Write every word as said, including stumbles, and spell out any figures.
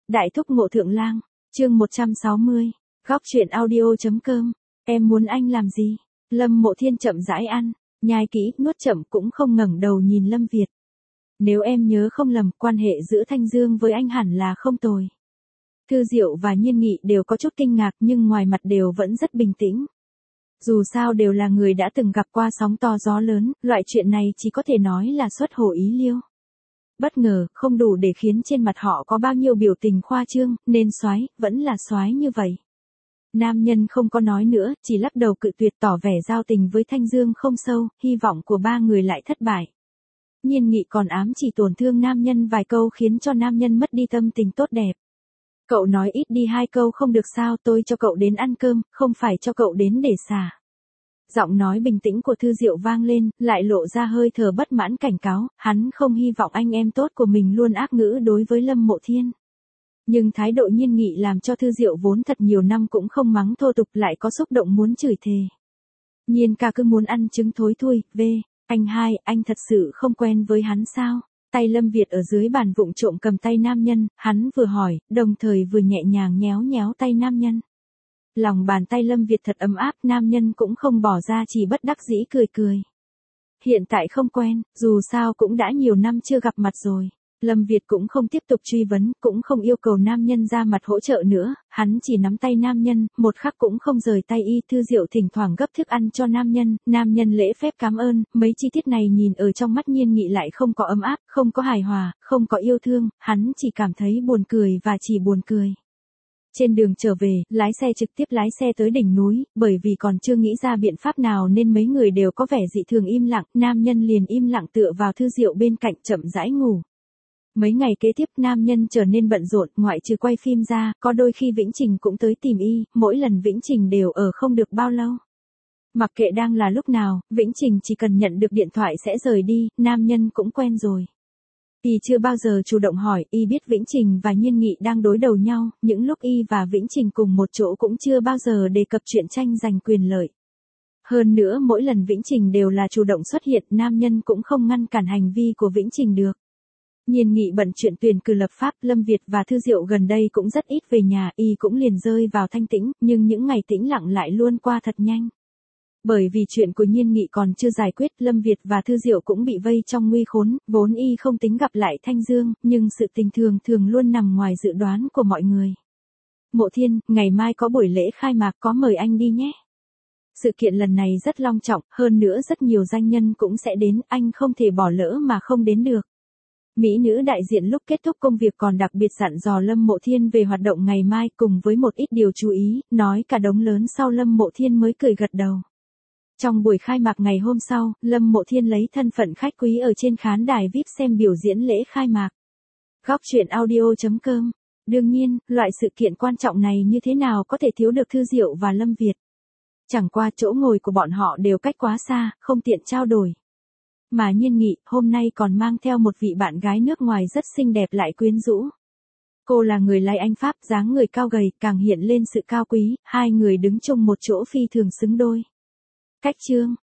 Đại thúc Ngộ Thượng Lang, chương một trăm sáu mươi, góc truyện audio.com, em muốn anh làm gì? Lâm Mộ Thiên chậm rãi ăn, nhai kỹ, nuốt chậm cũng không ngẩng đầu nhìn Lâm Việt. Nếu em nhớ không lầm, quan hệ giữa Thanh Dương với anh hẳn là không tồi. Thư Diệu và Nhiên Nghị đều có chút kinh ngạc nhưng ngoài mặt đều vẫn rất bình tĩnh. Dù sao đều là người đã từng gặp qua sóng to gió lớn, loại chuyện này chỉ có thể nói là xuất hồ ý liêu. Bất ngờ, không đủ để khiến trên mặt họ có bao nhiêu biểu tình khoa trương, nên soái, vẫn là soái như vậy. Nam nhân không có nói nữa, chỉ lắc đầu cự tuyệt tỏ vẻ giao tình với Thanh Dương không sâu, hy vọng của ba người lại thất bại. Nhiên Nghị còn ám chỉ tổn thương nam nhân vài câu khiến cho nam nhân mất đi tâm tình tốt đẹp. Cậu nói ít đi hai câu không được sao, tôi cho cậu đến ăn cơm, không phải cho cậu đến để xả. Giọng nói bình tĩnh của Thư Diệu vang lên, lại lộ ra hơi thở bất mãn cảnh cáo, hắn không hy vọng anh em tốt của mình luôn ác ngữ đối với Lâm Mộ Thiên. Nhưng thái độ Nhiên Nghị làm cho Thư Diệu vốn thật nhiều năm cũng không mắng thô tục lại có xúc động muốn chửi thề. Nhiên ca cứ muốn ăn trứng thối thui, về, anh hai, anh thật sự không quen với hắn sao? Tay Lâm Việt ở dưới bàn vụng trộm cầm tay nam nhân, hắn vừa hỏi, đồng thời vừa nhẹ nhàng nhéo nhéo tay nam nhân. Lòng bàn tay Lâm Việt thật ấm áp, nam nhân cũng không bỏ ra chỉ bất đắc dĩ cười cười. Hiện tại không quen, dù sao cũng đã nhiều năm chưa gặp mặt rồi. Lâm Việt cũng không tiếp tục truy vấn, cũng không yêu cầu nam nhân ra mặt hỗ trợ nữa, hắn chỉ nắm tay nam nhân, một khắc cũng không rời tay y. Thư Diệu thỉnh thoảng gấp thức ăn cho nam nhân, nam nhân lễ phép cảm ơn, mấy chi tiết này nhìn ở trong mắt Nhiên Nghị lại không có ấm áp, không có hài hòa, không có yêu thương, hắn chỉ cảm thấy buồn cười và chỉ buồn cười. Trên đường trở về, lái xe trực tiếp lái xe tới đỉnh núi, bởi vì còn chưa nghĩ ra biện pháp nào nên mấy người đều có vẻ dị thường im lặng, nam nhân liền im lặng tựa vào Thư Diệu bên cạnh chậm rãi ngủ. Mấy ngày kế tiếp nam nhân trở nên bận rộn, ngoại trừ quay phim ra, có đôi khi Vĩnh Trình cũng tới tìm y, mỗi lần Vĩnh Trình đều ở không được bao lâu. Mặc kệ đang là lúc nào, Vĩnh Trình chỉ cần nhận được điện thoại sẽ rời đi, nam nhân cũng quen rồi. Y chưa bao giờ chủ động hỏi, y biết Vĩnh Trình và Nhiên Nghị đang đối đầu nhau, những lúc y và Vĩnh Trình cùng một chỗ cũng chưa bao giờ đề cập chuyện tranh giành quyền lợi. Hơn nữa mỗi lần Vĩnh Trình đều là chủ động xuất hiện, nam nhân cũng không ngăn cản hành vi của Vĩnh Trình được. Nhiên Nghị bận chuyện tuyển cử lập pháp, Lâm Việt và Thư Diệu gần đây cũng rất ít về nhà, y cũng liền rơi vào thanh tĩnh, nhưng những ngày tĩnh lặng lại luôn qua thật nhanh. Bởi vì chuyện của Nhiên Nghị còn chưa giải quyết, Lâm Việt và Thư Diệu cũng bị vây trong nguy khốn, vốn y không tính gặp lại Thanh Dương, nhưng sự tình thường thường luôn nằm ngoài dự đoán của mọi người. Mộ Thiên, ngày mai có buổi lễ khai mạc, có mời anh đi nhé. Sự kiện lần này rất long trọng, hơn nữa rất nhiều danh nhân cũng sẽ đến, anh không thể bỏ lỡ mà không đến được. Mỹ nữ đại diện lúc kết thúc công việc còn đặc biệt dặn dò Lâm Mộ Thiên về hoạt động ngày mai cùng với một ít điều chú ý, nói cả đống lớn sau Lâm Mộ Thiên mới cười gật đầu. Trong buổi khai mạc ngày hôm sau, Lâm Mộ Thiên lấy thân phận khách quý ở trên khán đài vi ai pi xem biểu diễn lễ khai mạc. Góc truyện audio.com. Đương nhiên, loại sự kiện quan trọng này như thế nào có thể thiếu được Thư Diệu và Lâm Việt. Chẳng qua chỗ ngồi của bọn họ đều cách quá xa, không tiện trao đổi. Mà Nhiên Nghị, hôm nay còn mang theo một vị bạn gái nước ngoài rất xinh đẹp lại quyến rũ. Cô là người lai Anh Pháp, dáng người cao gầy, càng hiện lên sự cao quý, hai người đứng chung một chỗ phi thường xứng đôi. Cách chương,